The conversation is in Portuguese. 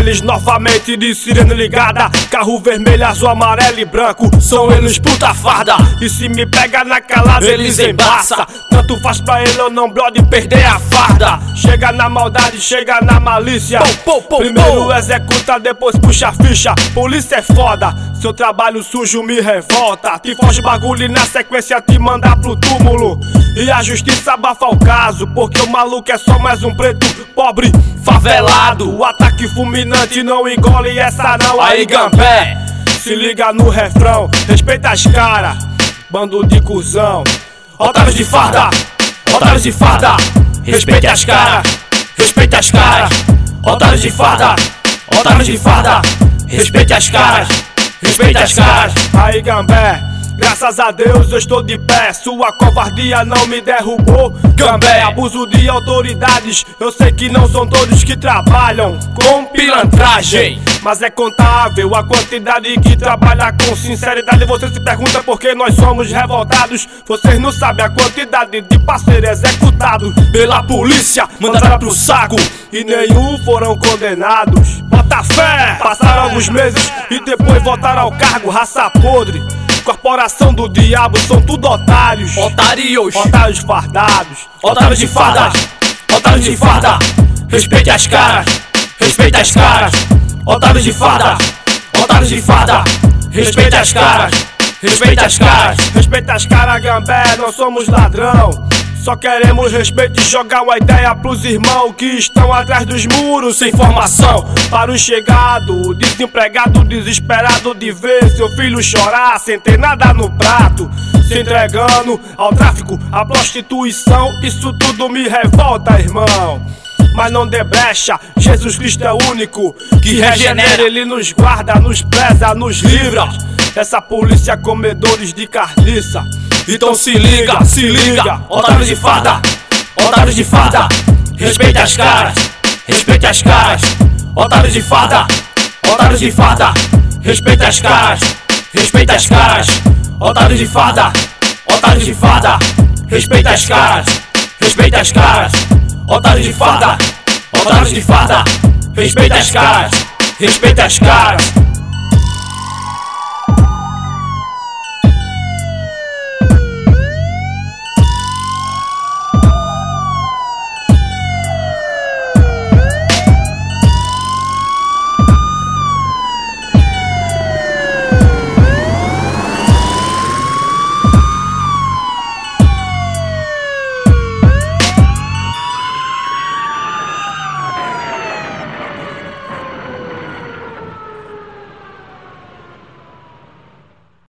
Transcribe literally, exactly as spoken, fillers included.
eles novamente de sirene ligada. Carro vermelho, azul, amarelo e branco, são eles puta farda. E se me pega na calada, eles embaça. Tanto faz pra ele ou não, brother, perder a farda. Chega na maldade, chega na malícia. Pou, pou, pou, Primeiro pou. executa, depois puxa a ficha. Polícia é foda, seu trabalho sujo me revolta. Te foge bagulho e na sequência te manda pro túmulo. E a justiça abafa o caso, porque o maluco é só mais um preto pobre favelado. O ataque fulminante não engole essa não. Aí Gambé, se liga no refrão, respeita as cara, bando de cuzão. Otários de farda, otários de farda, respeite as cara, respeite as caras. Otários de farda, otários de farda, respeite as caras, respeite as caras. Aí Gambé, graças a Deus eu estou de pé. Sua covardia não me derrubou, Gambé. Abuso de autoridades, eu sei que não são todos que trabalham com pilantragem, mas é contável a quantidade que trabalha com sinceridade. Você se pergunta por que nós somos revoltados. Vocês não sabem a quantidade de parceiros executados pela polícia, mandaram pro saco e nenhum foram condenados. Bota fé! Passaram alguns meses e depois voltaram ao cargo. Raça podre, corporação do diabo, são tudo otários. Otários, otários fardados, otários de farda, otários de farda, respeite as caras, respeite as caras. Otários de farda, otários de farda, respeite as caras, respeite as caras. Respeita as caras, Gambé, não somos ladrão. Só queremos respeito e jogar uma ideia pros irmãos que estão atrás dos muros sem formação. Para o chegado, desempregado, desesperado de ver seu filho chorar sem ter nada no prato, se entregando ao tráfico, à prostituição. Isso tudo me revolta, irmão. Mas não dê brecha, Jesus Cristo é o único que regenera. Ele nos guarda, nos preza, nos livra. Essa polícia comedores de carniça. Então se liga, se liga, otários de farda, otários de farda, respeite as caras, respeite as caras. Otários de farda, otários de farda, respeite as caras, respeite as caras. Otários de farda, otários de farda, respeite as caras, respeite as caras. Otários de farda, otários de farda, respeite as caras, respeite as caras.